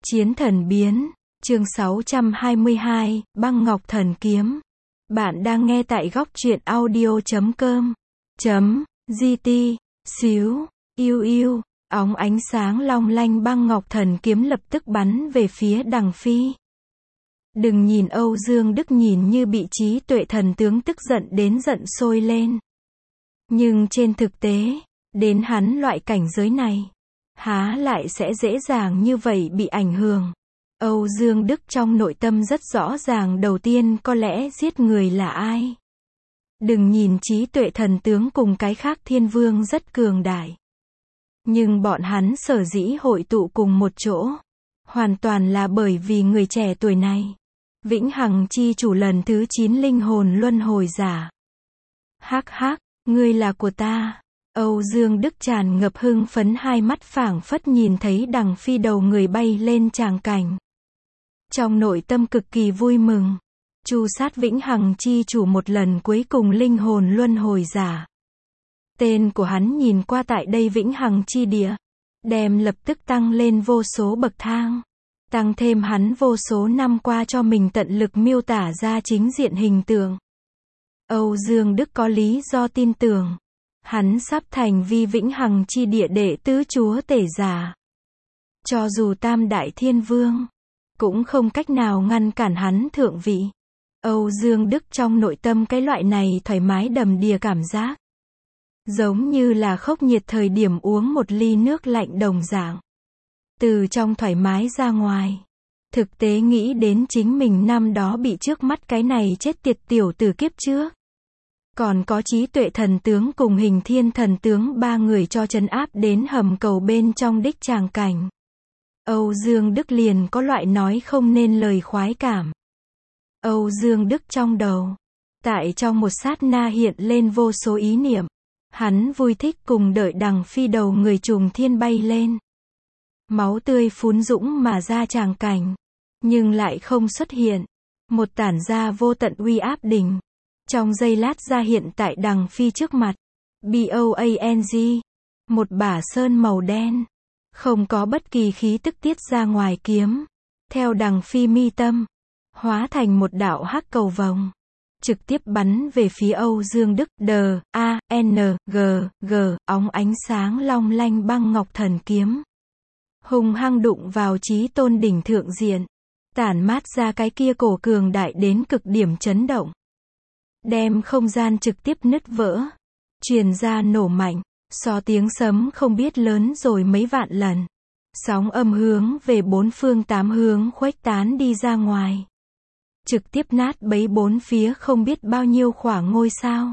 Chiến thần biến, chương 622, băng ngọc thần kiếm. Bạn đang nghe tại góc truyện audio.com. GT, xíu, yêu yêu, óng ánh sáng long lanh băng ngọc thần kiếm lập tức bắn về phía Đằng Phi. Đừng nhìn Âu Dương Đức nhìn như bị trí tuệ thần tướng tức giận đến giận sôi lên. Nhưng trên thực tế, đến hắn loại cảnh giới này, há lại sẽ dễ dàng như vậy bị ảnh hưởng. Âu Dương Đức trong nội tâm rất rõ ràng đầu tiên có lẽ giết người là ai. Đừng nhìn trí tuệ thần tướng cùng cái khác thiên vương rất cường đại. Nhưng bọn hắn sở dĩ hội tụ cùng một chỗ, hoàn toàn là bởi vì người trẻ tuổi này. Vĩnh Hằng chi chủ lần thứ 9 linh hồn luân hồi giả. Hắc hắc, ngươi là của ta. Âu Dương Đức tràn ngập hưng phấn, hai mắt phảng phất nhìn thấy Đằng Phi đầu người bay lên tràng cảnh. Trong nội tâm cực kỳ vui mừng. Chu sát Vĩnh Hằng chi chủ một lần cuối cùng linh hồn luân hồi giả. Tên của hắn nhìn qua tại đây Vĩnh Hằng chi địa, đem lập tức tăng lên vô số bậc thang. Tăng thêm hắn vô số năm qua cho mình tận lực miêu tả ra chính diện hình tượng. Âu Dương Đức có lý do tin tưởng. Hắn sắp thành vi Vĩnh Hằng chi địa đệ tứ chúa tể giả. Cho dù tam đại thiên vương, cũng không cách nào ngăn cản hắn thượng vị. Âu Dương Đức trong nội tâm cái loại này thoải mái đầm đìa cảm giác. Giống như là khốc nhiệt thời điểm uống một ly nước lạnh đồng dạng. Từ trong thoải mái ra ngoài. Thực tế nghĩ đến chính mình năm đó bị trước mắt cái này chết tiệt tiểu từ kiếp trước. Còn có trí tuệ thần tướng cùng hình thiên thần tướng ba người cho trấn áp đến hầm cầu bên trong đích tràng cảnh. Âu Dương Đức liền có loại nói không nên lời khoái cảm. Âu Dương Đức trong đầu, tại trong một sát na hiện lên vô số ý niệm. Hắn vui thích cùng đợi Đằng Phi đầu người trùng thiên bay lên. Máu tươi phún dũng mà ra tràng cảnh. Nhưng lại không xuất hiện. Một tản ra vô tận uy áp đỉnh. Trong giây lát ra hiện tại Đằng Phi trước mặt. BOANG. Một bả sơn màu đen. Không có bất kỳ khí tức tiết ra ngoài kiếm. Theo Đằng Phi mi tâm. Hóa thành một đạo hắc cầu vồng. Trực tiếp bắn về phía Âu Dương Đức. D-A-N-G-G. Óng ánh sáng long lanh băng ngọc thần kiếm. Hùng hăng đụng vào chí tôn đỉnh thượng diện. Tản mát ra cái kia cổ cường đại đến cực điểm chấn động. Đem không gian trực tiếp nứt vỡ. Truyền ra nổ mạnh. So tiếng sấm không biết lớn rồi mấy vạn lần. Sóng âm hướng về bốn phương tám hướng khuếch tán đi ra ngoài. Trực tiếp nát bấy bốn phía không biết bao nhiêu khỏa ngôi sao.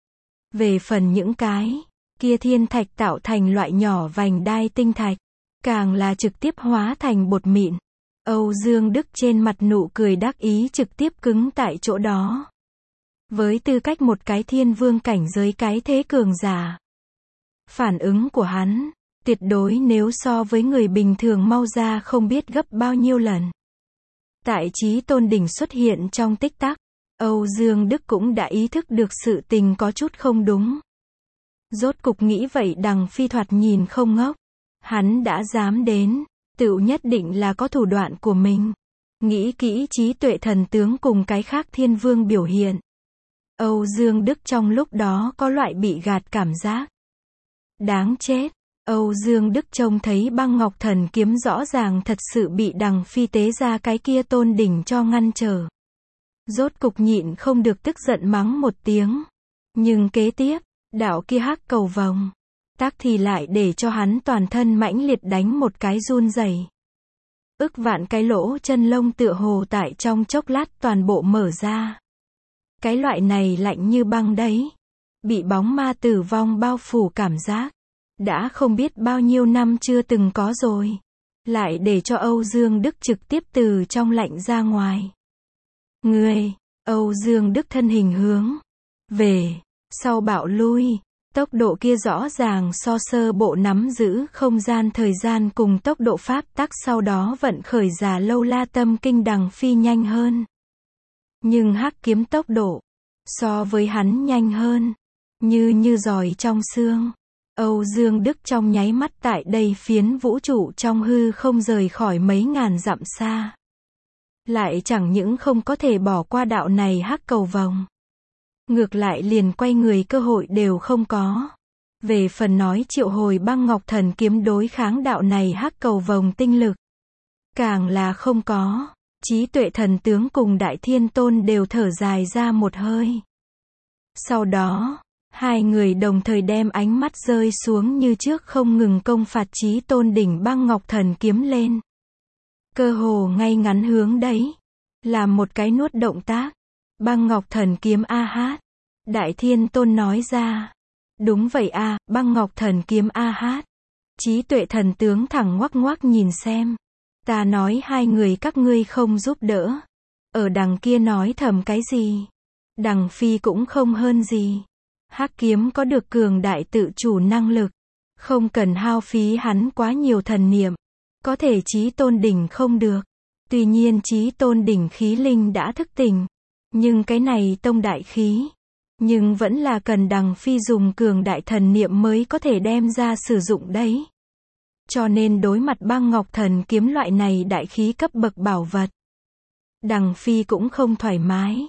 Về phần những cái kia thiên thạch tạo thành loại nhỏ vành đai tinh thạch, càng là trực tiếp hóa thành bột mịn. Âu Dương Đức trên mặt nụ cười đắc ý trực tiếp cứng tại chỗ đó. Với tư cách một cái thiên vương cảnh giới cái thế cường giả, phản ứng của hắn, tuyệt đối nếu so với người bình thường mau ra không biết gấp bao nhiêu lần. Tại chí tôn đỉnh xuất hiện trong tích tắc, Âu Dương Đức cũng đã ý thức được sự tình có chút không đúng. Rốt cục nghĩ vậy Đằng Phi thoạt nhìn không ngốc. Hắn đã dám đến, tựu nhất định là có thủ đoạn của mình. Nghĩ kỹ trí tuệ thần tướng cùng cái khác thiên vương biểu hiện. Âu Dương Đức trong lúc đó có loại bị gạt cảm giác. Đáng chết. Âu Dương Đức trông thấy băng ngọc thần kiếm rõ ràng thật sự bị Đằng Phi tế ra cái kia tôn đỉnh cho ngăn trở. Rốt cục nhịn không được tức giận mắng một tiếng. Nhưng kế tiếp, đạo kia hắc cầu vồng, tác thì lại để cho hắn toàn thân mãnh liệt đánh một cái run rẩy. Ức vạn cái lỗ chân lông tựa hồ tại trong chốc lát toàn bộ mở ra. Cái loại này lạnh như băng đấy. Bị bóng ma tử vong bao phủ cảm giác. Đã không biết bao nhiêu năm chưa từng có rồi. Lại để cho Âu Dương Đức trực tiếp từ trong lạnh ra ngoài. Người, Âu Dương Đức thân hình hướng về, sau bạo lui. Tốc độ kia rõ ràng so sơ bộ nắm giữ không gian thời gian cùng tốc độ pháp tắc sau đó vận khởi giả lâu la tâm kinh Đằng Phi nhanh hơn. Nhưng hắc kiếm tốc độ, so với hắn nhanh hơn. Như giỏi trong xương. Âu Dương Đức trong nháy mắt tại đây phiến vũ trụ trong hư không rời khỏi mấy ngàn dặm xa. Lại chẳng những không có thể bỏ qua đạo này hắc cầu vồng. Ngược lại liền quay người cơ hội đều không có. Về phần nói triệu hồi băng ngọc thần kiếm đối kháng đạo này hắc cầu vồng tinh lực. Càng là không có. Trí tuệ thần tướng cùng Đại Thiên Tôn đều thở dài ra một hơi. Sau đó, hai người đồng thời đem ánh mắt rơi xuống như trước không ngừng công phạt Chí Tôn đỉnh băng ngọc thần kiếm lên. Cơ hồ ngay ngắn hướng đấy. Làm một cái nuốt động tác. Băng ngọc thần kiếm a hát. Đại Thiên Tôn nói ra. Đúng vậy a, băng ngọc thần kiếm a hát. Trí tuệ thần tướng thẳng ngoắc ngoắc nhìn xem. Ta nói hai người các ngươi không giúp đỡ. Ở đằng kia nói thầm cái gì? Đằng Phi cũng không hơn gì. Hắc kiếm có được cường đại tự chủ năng lực. Không cần hao phí hắn quá nhiều thần niệm. Có thể Chí Tôn đỉnh không được. Tuy nhiên Chí Tôn đỉnh khí linh đã thức tỉnh. Nhưng cái này tông đại khí. Nhưng vẫn là cần đằng Phi dùng cường đại thần niệm mới có thể đem ra sử dụng đấy. Cho nên đối mặt băng ngọc thần kiếm loại này đại khí cấp bậc bảo vật. Đằng Phi cũng không thoải mái.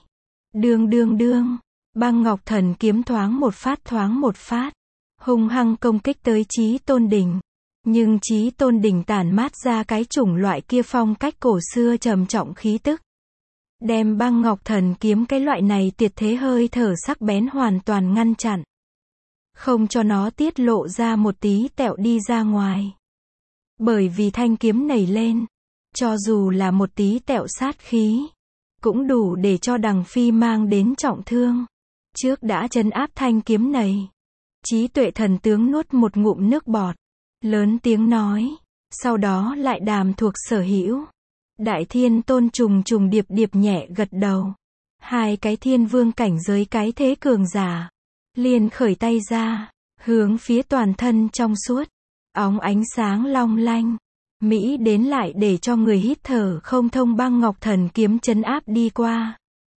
Đương. Băng ngọc thần kiếm thoáng một phát. Hung hăng công kích tới Chí Tôn đỉnh. Nhưng Chí Tôn đỉnh tản mát ra cái chủng loại kia phong cách cổ xưa trầm trọng khí tức. Đem băng ngọc thần kiếm cái loại này tuyệt thế hơi thở sắc bén hoàn toàn ngăn chặn. Không cho nó tiết lộ ra một tí tẹo đi ra ngoài. Bởi vì thanh kiếm nảy lên. Cho dù là một tí tẹo sát khí. Cũng đủ để cho đằng Phi mang đến trọng thương. Trước đã trấn áp thanh kiếm này. Trí tuệ thần tướng nuốt một ngụm nước bọt. Lớn tiếng nói. Sau đó lại đàm thuộc sở hữu. Đại Thiên Tôn trùng điệp nhẹ gật đầu. Hai cái thiên vương cảnh giới cái thế cường giả. Liền khởi tay ra. Hướng phía toàn thân trong suốt. Óng ánh sáng long lanh. Mỹ đến lại để cho người hít thở không thông băng ngọc thần kiếm trấn áp đi qua.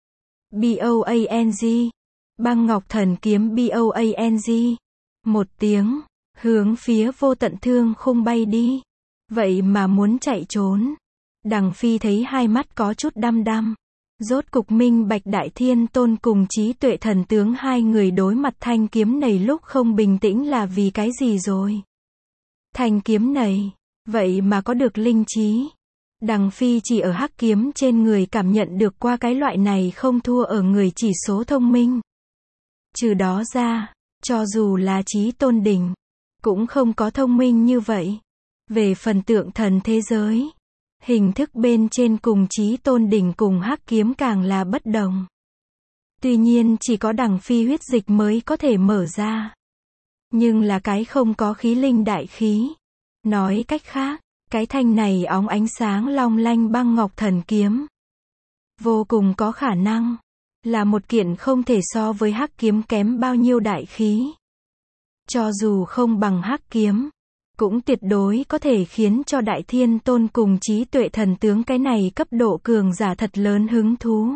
BOANG. Băng ngọc thần kiếm BOANG. Một tiếng. Hướng phía vô tận thương khung bay đi. Vậy mà muốn chạy trốn. Đằng Phi thấy hai mắt có chút đăm đăm. Rốt cục minh bạch Đại Thiên Tôn cùng Trí tuệ thần tướng hai người đối mặt thanh kiếm này lúc không bình tĩnh là vì cái gì rồi. Thanh kiếm này, vậy mà có được linh trí. Đằng Phi chỉ ở hắc kiếm trên người cảm nhận được qua cái loại này không thua ở người chỉ số thông minh. Trừ đó ra, cho dù là Chí Tôn đỉnh, cũng không có thông minh như vậy. Về phần tượng thần thế giới, hình thức bên trên cùng Chí Tôn đỉnh cùng hắc kiếm càng là bất đồng. Tuy nhiên chỉ có đằng Phi huyết dịch mới có thể mở ra. Nhưng là cái không có khí linh đại khí. Nói cách khác, cái thanh này óng ánh sáng long lanh băng ngọc thần kiếm. Vô cùng có khả năng là một kiện không thể so với hắc kiếm kém bao nhiêu đại khí. Cho dù không bằng hắc kiếm, cũng tuyệt đối có thể khiến cho Đại Thiên Tôn cùng Trí tuệ thần tướng cái này cấp độ cường giả thật lớn hứng thú.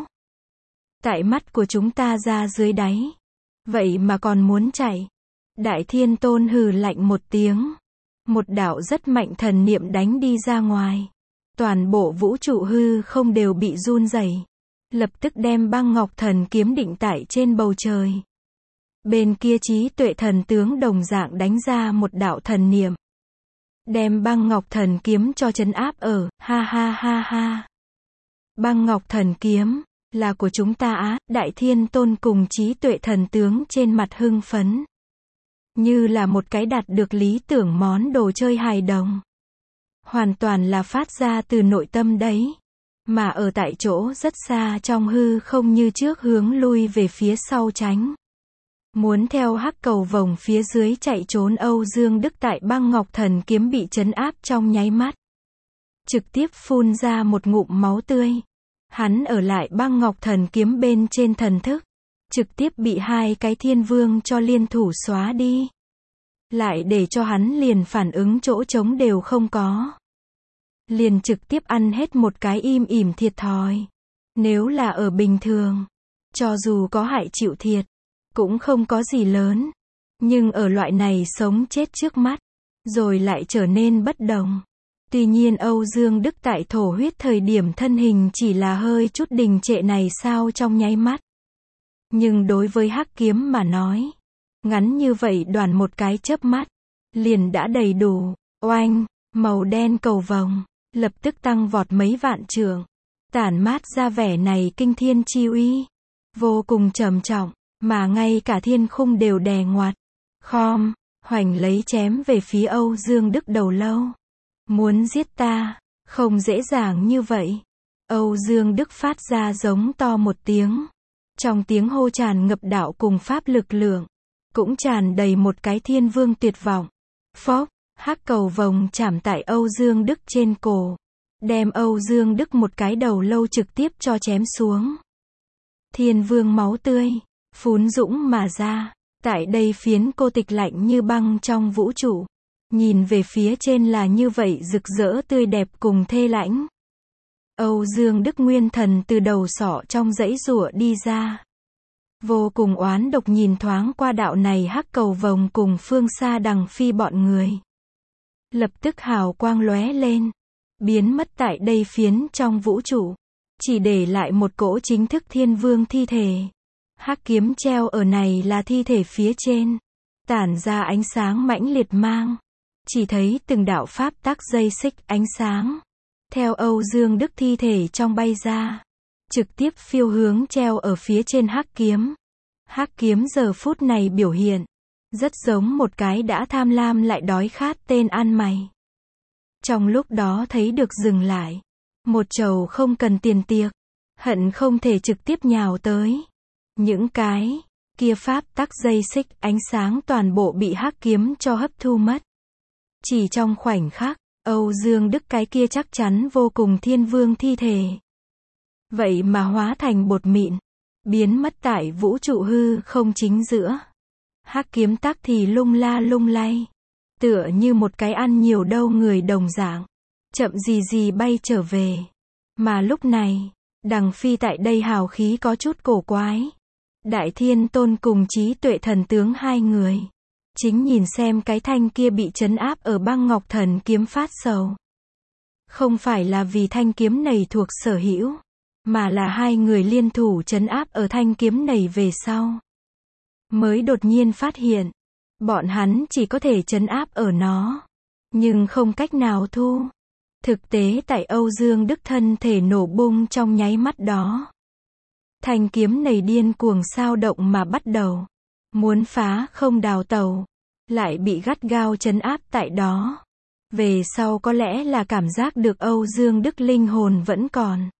Tại mắt của chúng ta ra dưới đáy. Vậy mà còn muốn chạy. Đại Thiên Tôn hừ lạnh một tiếng. Một đạo rất mạnh thần niệm đánh đi ra ngoài. Toàn bộ vũ trụ hư không đều bị run rẩy. Lập tức đem băng ngọc thần kiếm định tại trên bầu trời. Bên kia Trí tuệ thần tướng đồng dạng đánh ra một đạo thần niệm. Đem băng ngọc thần kiếm cho trấn áp ở, ha. Băng ngọc thần kiếm, là của chúng ta á, Đại Thiên Tôn cùng Trí tuệ thần tướng trên mặt hưng phấn. Như là một cái đạt được lý tưởng món đồ chơi hài đồng. Hoàn toàn là phát ra từ nội tâm đấy. Mà ở tại chỗ rất xa trong hư không như trước hướng lui về phía sau tránh. Muốn theo hắc cầu vồng phía dưới chạy trốn Âu Dương Đức tại băng ngọc thần kiếm bị trấn áp trong nháy mắt. Trực tiếp phun ra một ngụm máu tươi. Hắn ở lại băng ngọc thần kiếm bên trên thần thức. Trực tiếp bị hai cái thiên vương cho liên thủ xóa đi. Lại để cho hắn liền phản ứng chỗ trống đều không có. Liền trực tiếp ăn hết một cái im ỉm thiệt thòi. Nếu là ở bình thường, cho dù có hại chịu thiệt, cũng không có gì lớn. Nhưng ở loại này sống chết trước mắt, rồi lại trở nên bất đồng. Tuy nhiên Âu Dương Đức tại thổ huyết thời điểm thân hình chỉ là hơi chút đình trệ này sao trong nháy mắt. Nhưng đối với Hắc Kiếm mà nói, ngắn như vậy đoàn một cái chớp mắt, liền đã đầy đủ. Oanh, màu đen cầu vồng, lập tức tăng vọt mấy vạn trượng, tản mát ra vẻ này kinh thiên chi uy, vô cùng trầm trọng, mà ngay cả thiên khung đều đè ngoặt. Khom, hoành lấy chém về phía Âu Dương Đức đầu lâu. Muốn giết ta, không dễ dàng như vậy. Âu Dương Đức phát ra giống to một tiếng. Trong tiếng hô tràn ngập đạo cùng pháp lực lượng, cũng tràn đầy một cái thiên vương tuyệt vọng. Phốc, hắc cầu vồng chạm tại Âu Dương Đức trên cổ, đem Âu Dương Đức một cái đầu lâu trực tiếp cho chém xuống. Thiên vương máu tươi phún dũng mà ra. Tại đây phiến cô tịch lạnh như băng trong vũ trụ, nhìn về phía trên là như vậy rực rỡ tươi đẹp cùng thê lãnh. Âu Dương Đức nguyên thần từ đầu sọ trong dãy giụa đi ra, vô cùng oán độc nhìn thoáng qua đạo này hắc cầu vồng cùng phương xa Đằng Phi bọn người. Lập tức hào quang lóe lên, biến mất tại đây phiến trong vũ trụ, chỉ để lại một cỗ chính thức thiên vương thi thể. Hắc kiếm treo ở này là thi thể phía trên, tản ra ánh sáng mãnh liệt mang. Chỉ thấy từng đạo pháp tắc dây xích ánh sáng, theo Âu Dương Đức thi thể trong bay ra, trực tiếp phiêu hướng treo ở phía trên hắc kiếm. Hắc kiếm giờ phút này biểu hiện, rất giống một cái đã tham lam lại đói khát tên ăn mày. Trong lúc đó thấy được dừng lại, một trầu không cần tiền tiệc, hận không thể trực tiếp nhào tới. Những cái kia pháp tắc dây xích ánh sáng toàn bộ bị hắc kiếm cho hấp thu mất. Chỉ trong khoảnh khắc, Âu Dương Đức cái kia chắc chắn vô cùng thiên vương thi thể, vậy mà hóa thành bột mịn, biến mất tại vũ trụ hư không chính giữa. Hắc kiếm tắc thì lung la lung lay, tựa như một cái ăn nhiều đâu người đồng dạng, chậm gì gì bay trở về. Mà lúc này, Đằng Phi tại đây hào khí có chút cổ quái. Đại Thiên Tôn cùng Trí Tuệ Thần Tướng hai người, chính nhìn xem cái thanh kia bị trấn áp ở Băng Ngọc Thần Kiếm phát sầu. Không phải là vì thanh kiếm này thuộc sở hữu, mà là hai người liên thủ trấn áp ở thanh kiếm này về sau. Mới đột nhiên phát hiện, bọn hắn chỉ có thể trấn áp ở nó, nhưng không cách nào thu. Thực tế tại Âu Dương Đức thân thể nổ bung trong nháy mắt đó. Thanh kiếm này điên cuồng sao động mà bắt đầu, muốn phá không đào tẩu, lại bị gắt gao trấn áp tại đó. Về sau có lẽ là cảm giác được Âu Dương Đức linh hồn vẫn còn.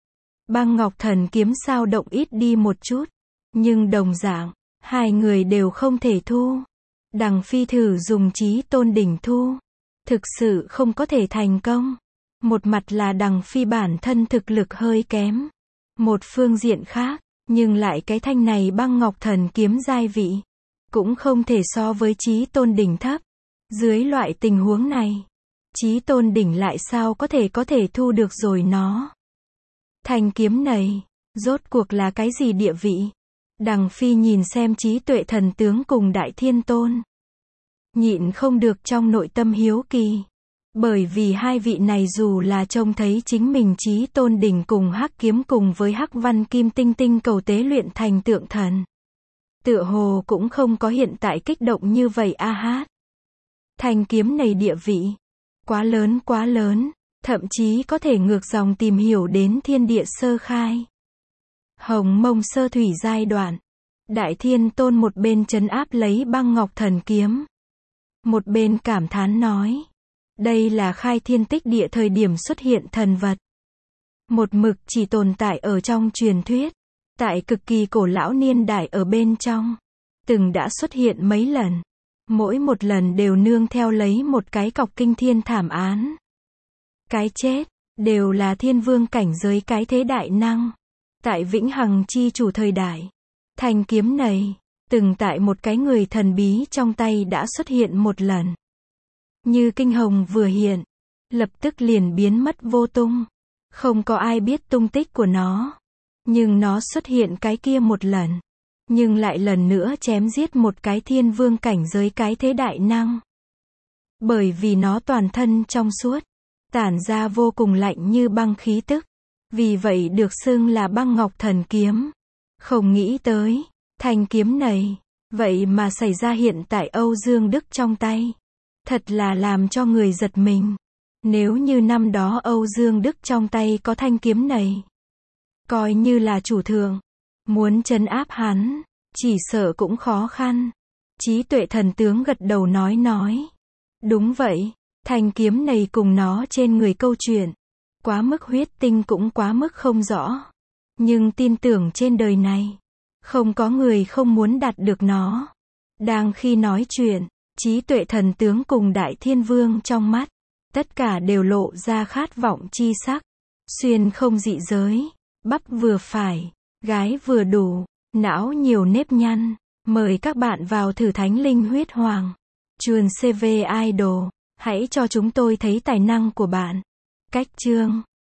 Băng Ngọc Thần Kiếm sao động ít đi một chút, nhưng đồng dạng, hai người đều không thể thu. Đằng Phi thử dùng Chí Tôn đỉnh thu, thực sự không có thể thành công. Một mặt là Đằng Phi bản thân thực lực hơi kém, một phương diện khác, nhưng lại cái thanh này Băng Ngọc Thần Kiếm giai vị, cũng không thể so với Chí Tôn đỉnh thấp. Dưới loại tình huống này, Chí Tôn đỉnh lại sao có thể thu được rồi nó. Thanh kiếm này, rốt cuộc là cái gì địa vị? Đằng Phi nhìn xem Trí Tuệ Thần Tướng cùng Đại Thiên Tôn, nhịn không được trong nội tâm hiếu kỳ. Bởi vì hai vị này dù là trông thấy chính mình Chí Tôn đỉnh cùng hắc kiếm cùng với hắc văn kim tinh tinh cầu tế luyện thành tượng thần, tựa hồ cũng không có hiện tại kích động như vậy a hát. Thanh kiếm này địa vị quá lớn, thậm chí có thể ngược dòng tìm hiểu đến thiên địa sơ khai, Hồng Mông sơ thủy giai đoạn. Đại Thiên Tôn một bên trấn áp lấy Băng Ngọc Thần Kiếm, một bên cảm thán nói, đây là khai thiên tích địa thời điểm xuất hiện thần vật. Một mực chỉ tồn tại ở trong truyền thuyết, tại cực kỳ cổ lão niên đại ở bên trong, từng đã xuất hiện mấy lần. Mỗi một lần đều nương theo lấy một cái cọc kinh thiên thảm án. Cái chết, đều là thiên vương cảnh giới cái thế đại năng. Tại vĩnh hằng chi chủ thời đại, thanh kiếm này, từng tại một cái người thần bí trong tay đã xuất hiện một lần. Như kinh hồng vừa hiện, lập tức liền biến mất vô tung. Không có ai biết tung tích của nó. Nhưng nó xuất hiện cái kia một lần, nhưng lại lần nữa chém giết một cái thiên vương cảnh giới cái thế đại năng. Bởi vì nó toàn thân trong suốt, tản ra vô cùng lạnh như băng khí tức. Vì vậy được xưng là băng ngọc thần kiếm. Không nghĩ tới, thanh kiếm này, vậy mà xảy ra hiện tại Âu Dương Đức trong tay. Thật là làm cho người giật mình. Nếu như năm đó Âu Dương Đức trong tay có thanh kiếm này, coi như là chủ thượng, muốn trấn áp hắn, chỉ sợ cũng khó khăn. Trí tuệ thần tướng gật đầu nói. Đúng vậy, thanh kiếm này cùng nó trên người câu chuyện, quá mức huyết tinh cũng quá mức không rõ. Nhưng tin tưởng trên đời này, không có người không muốn đạt được nó. Đang khi nói chuyện, trí tuệ thần tướng cùng Đại Thiên Vương trong mắt, tất cả đều lộ ra khát vọng chi sắc. Xuyên không dị giới, bắp vừa phải, gái vừa đủ, não nhiều nếp nhăn. Mời các bạn vào thử Thánh Linh Huyết Hoàng. Chuồn CV Idol, hãy cho chúng tôi thấy tài năng của bạn. Cách chương